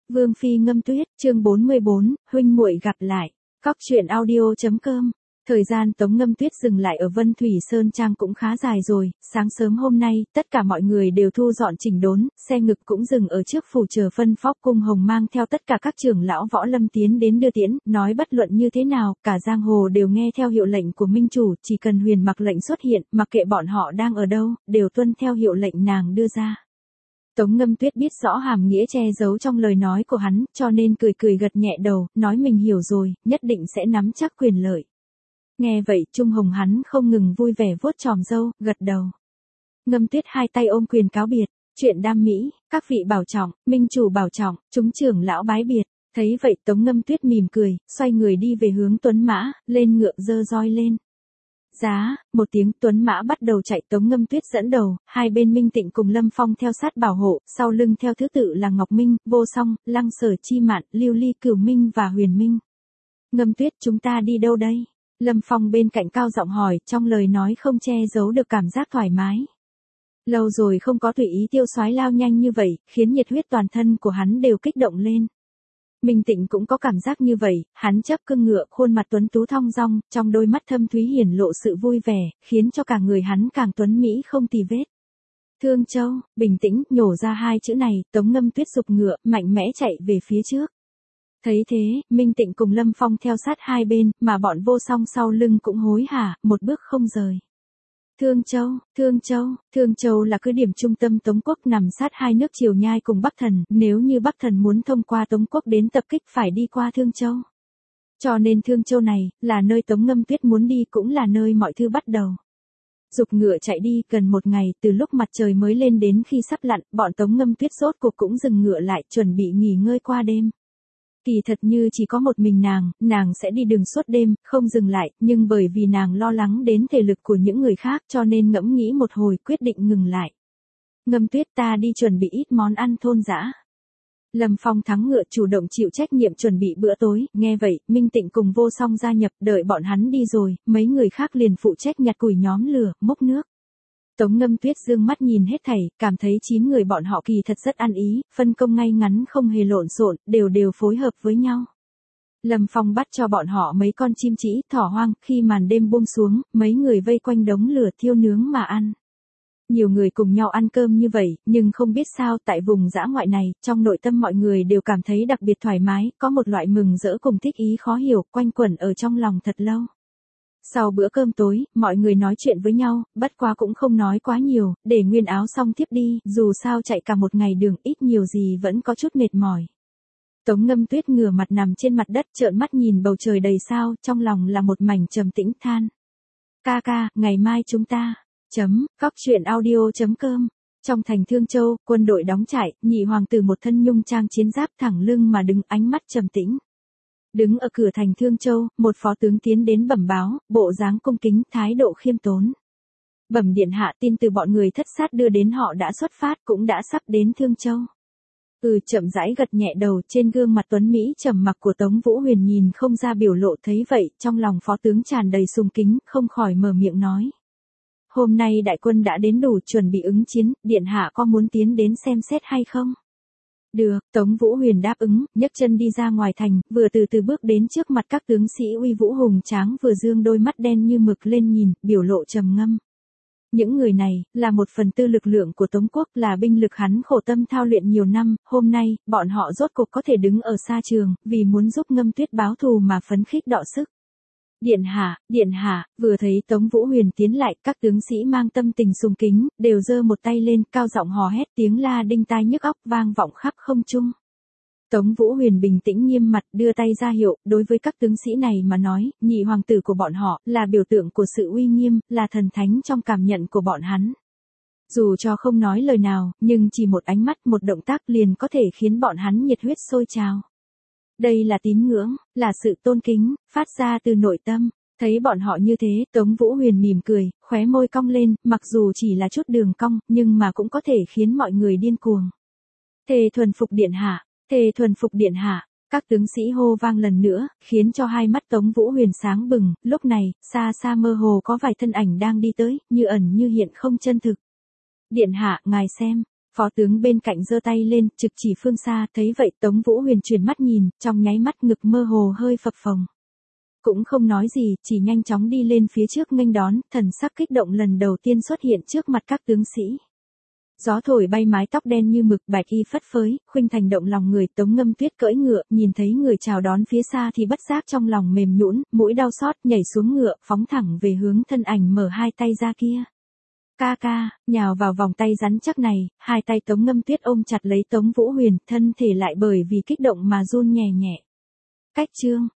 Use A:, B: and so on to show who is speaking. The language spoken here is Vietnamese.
A: Vương phi ngâm tuyết, chương 44, huynh muội gặp lại. Cóc truyện audio.com. Thời gian Tống Ngâm Tuyết dừng lại ở Vân Thủy Sơn Trang cũng khá dài rồi, sáng sớm hôm nay, tất cả mọi người đều thu dọn chỉnh đốn, xe ngực cũng dừng ở trước phủ chờ phân phó cung hồng mang theo tất cả các trưởng lão võ lâm tiến đến đưa tiễn, nói bất luận như thế nào, cả giang hồ đều nghe theo hiệu lệnh của minh chủ, chỉ cần Huyền Mặc lệnh xuất hiện, mặc kệ bọn họ đang ở đâu, đều tuân theo hiệu lệnh nàng đưa ra. Tống Ngâm Tuyết biết rõ hàm nghĩa che giấu trong lời nói của hắn, cho nên cười cười gật nhẹ đầu, nói mình hiểu rồi, nhất định sẽ nắm chắc quyền lợi. Nghe vậy, Trung Hồng hắn không ngừng vui vẻ vuốt tròm râu, gật đầu. Ngâm Tuyết hai tay ôm quyền cáo biệt, chuyện đam mỹ, các vị bảo trọng, minh chủ bảo trọng, chúng trưởng lão bái biệt. Thấy vậy Tống Ngâm Tuyết mỉm cười, xoay người đi về hướng Tuấn Mã, lên ngựa giơ roi lên. Giá, một tiếng Tuấn Mã bắt đầu chạy, Tống Ngâm Tuyết dẫn đầu, hai bên Minh Tịnh cùng Lâm Phong theo sát bảo hộ, sau lưng theo thứ tự là Ngọc Minh, Vô Song, Lăng Sở Chi Mạn, Lưu Ly Cửu Minh và Huyền Minh. Ngâm Tuyết chúng ta đi đâu đây? Lâm Phong bên cạnh cao giọng hỏi, trong lời nói không che giấu được cảm giác thoải mái. Lâu rồi không có tùy ý tiêu soái lao nhanh như vậy, khiến nhiệt huyết toàn thân của hắn đều kích động lên. Minh Tịnh cũng có cảm giác như vậy, hắn chấp cương ngựa, khuôn mặt tuấn tú thong dong, trong đôi mắt thâm thúy hiển lộ sự vui vẻ, khiến cho cả người hắn càng tuấn mỹ không tì vết. Thương Châu, bình tĩnh, nhổ ra hai chữ này, Tống Ngâm Tuyết giục ngựa, mạnh mẽ chạy về phía trước. Thấy thế, Minh Tịnh cùng Lâm Phong theo sát hai bên, mà bọn Vô Song sau lưng cũng hối hả, một bước không rời. Thương Châu, Thương Châu, Thương Châu là cứ điểm trung tâm Tống quốc nằm sát hai nước Triều Nhai cùng Bắc Thần, nếu như Bắc Thần muốn thông qua Tống quốc đến tập kích phải đi qua Thương Châu. Cho nên Thương Châu này, là nơi Tống Ngâm Tuyết muốn đi cũng là nơi mọi thứ bắt đầu. Giục ngựa chạy đi, gần một ngày, từ lúc mặt trời mới lên đến khi sắp lặn, bọn Tống Ngâm Tuyết rốt cuộc cũng dừng ngựa lại, chuẩn bị nghỉ ngơi qua đêm. Kỳ thật như chỉ có một mình nàng sẽ đi đường suốt đêm, không dừng lại, nhưng bởi vì nàng lo lắng đến thể lực của những người khác cho nên ngẫm nghĩ một hồi quyết định ngừng lại. Ngâm Tuyết ta đi chuẩn bị ít món ăn thôn dã. Lâm Phong thắng ngựa chủ động chịu trách nhiệm chuẩn bị bữa tối, nghe vậy, Minh Tịnh cùng Vô Song gia nhập, đợi bọn hắn đi rồi, mấy người khác liền phụ trách nhặt củi nhóm lửa, múc nước. Tống Ngâm Tuyết dương mắt nhìn hết thảy, cảm thấy 9 người bọn họ kỳ thật rất ăn ý, phân công ngay ngắn không hề lộn xộn, đều phối hợp với nhau. Lâm Phong bắt cho bọn họ mấy con chim trĩ, thỏ hoang, khi màn đêm buông xuống, mấy người vây quanh đống lửa thiêu nướng mà ăn. Nhiều người cùng nhau ăn cơm như vậy, nhưng không biết sao tại vùng dã ngoại này, trong nội tâm mọi người đều cảm thấy đặc biệt thoải mái, có một loại mừng rỡ cùng thích ý khó hiểu, quanh quẩn ở trong lòng thật lâu. Sau bữa cơm tối, mọi người nói chuyện với nhau, bất quá cũng không nói quá nhiều, để nguyên áo xong tiếp đi, dù sao chạy cả một ngày đường ít nhiều gì vẫn có chút mệt mỏi. Tống Ngâm Tuyết ngửa mặt nằm trên mặt đất trợn mắt nhìn bầu trời đầy sao, trong lòng là một mảnh trầm tĩnh than. Ca ca, ngày mai chúng ta, Cóc truyện audio.com. Trong thành Thương Châu, quân đội đóng trại, nhị hoàng tử một thân nhung trang chiến giáp thẳng lưng mà đứng, ánh mắt trầm tĩnh. Đứng ở cửa thành Thương Châu, một phó tướng tiến đến bẩm báo, bộ dáng cung kính, thái độ khiêm tốn. Bẩm điện hạ, tin từ bọn người thất sát đưa đến họ đã xuất phát, cũng đã sắp đến Thương Châu. Chậm rãi gật nhẹ đầu, trên gương mặt tuấn mỹ trầm mặc của Tống Vũ Huyền nhìn không ra biểu lộ, thấy vậy, trong lòng phó tướng tràn đầy sùng kính, không khỏi mở miệng nói. Hôm nay đại quân đã đến đủ chuẩn bị ứng chiến, điện hạ có muốn tiến đến xem xét hay không? Được, Tống Vũ Huyền đáp ứng, nhấc chân đi ra ngoài thành, vừa từ từ bước đến trước mặt các tướng sĩ uy vũ hùng tráng, vừa dương đôi mắt đen như mực lên nhìn, biểu lộ trầm ngâm. Những người này, là một phần tư lực lượng của Tống quốc, là binh lực hắn khổ tâm thao luyện nhiều năm, hôm nay, bọn họ rốt cuộc có thể đứng ở xa trường, vì muốn giúp Ngâm Tuyết báo thù mà phấn khích đọ sức. Điện hạ, vừa thấy Tống Vũ Huyền tiến lại, các tướng sĩ mang tâm tình sùng kính, đều giơ một tay lên, cao giọng hò hét, tiếng la đinh tai nhức óc vang vọng khắp không trung. Tống Vũ Huyền bình tĩnh nghiêm mặt, đưa tay ra hiệu, đối với các tướng sĩ này mà nói, nhị hoàng tử của bọn họ, là biểu tượng của sự uy nghiêm, là thần thánh trong cảm nhận của bọn hắn. Dù cho không nói lời nào, nhưng chỉ một ánh mắt, một động tác liền có thể khiến bọn hắn nhiệt huyết sôi trào. Đây là tín ngưỡng, là sự tôn kính, phát ra từ nội tâm. Thấy bọn họ như thế, Tống Vũ Huyền mỉm cười, khóe môi cong lên, mặc dù chỉ là chút đường cong, nhưng mà cũng có thể khiến mọi người điên cuồng. Thề thuần phục điện hạ, thề thuần phục điện hạ, các tướng sĩ hô vang lần nữa, khiến cho hai mắt Tống Vũ Huyền sáng bừng, lúc này, xa xa mơ hồ có vài thân ảnh đang đi tới, như ẩn như hiện không chân thực. Điện hạ, ngài xem. Phó tướng bên cạnh giơ tay lên, trực chỉ phương xa, thấy vậy Tống Vũ Huyền chuyển mắt nhìn, trong nháy mắt ngực mơ hồ hơi phập phồng. Cũng không nói gì, chỉ nhanh chóng đi lên phía trước nghênh đón, thần sắc kích động lần đầu tiên xuất hiện trước mặt các tướng sĩ. Gió thổi bay mái tóc đen như mực, bạch y phất phới, khuynh thành động lòng người. Tống Ngâm Tuyết cưỡi ngựa, nhìn thấy người chào đón phía xa thì bất giác trong lòng mềm nhũn, mũi đau xót, nhảy xuống ngựa, phóng thẳng về hướng thân ảnh mở hai tay ra kia. Ca ca, nhào vào vòng tay rắn chắc này, hai tay Tống Ngâm Tuyết ôm chặt lấy Tống Vũ Huyền, thân thể lại bởi vì kích động mà run nhẹ nhẹ. Cách chương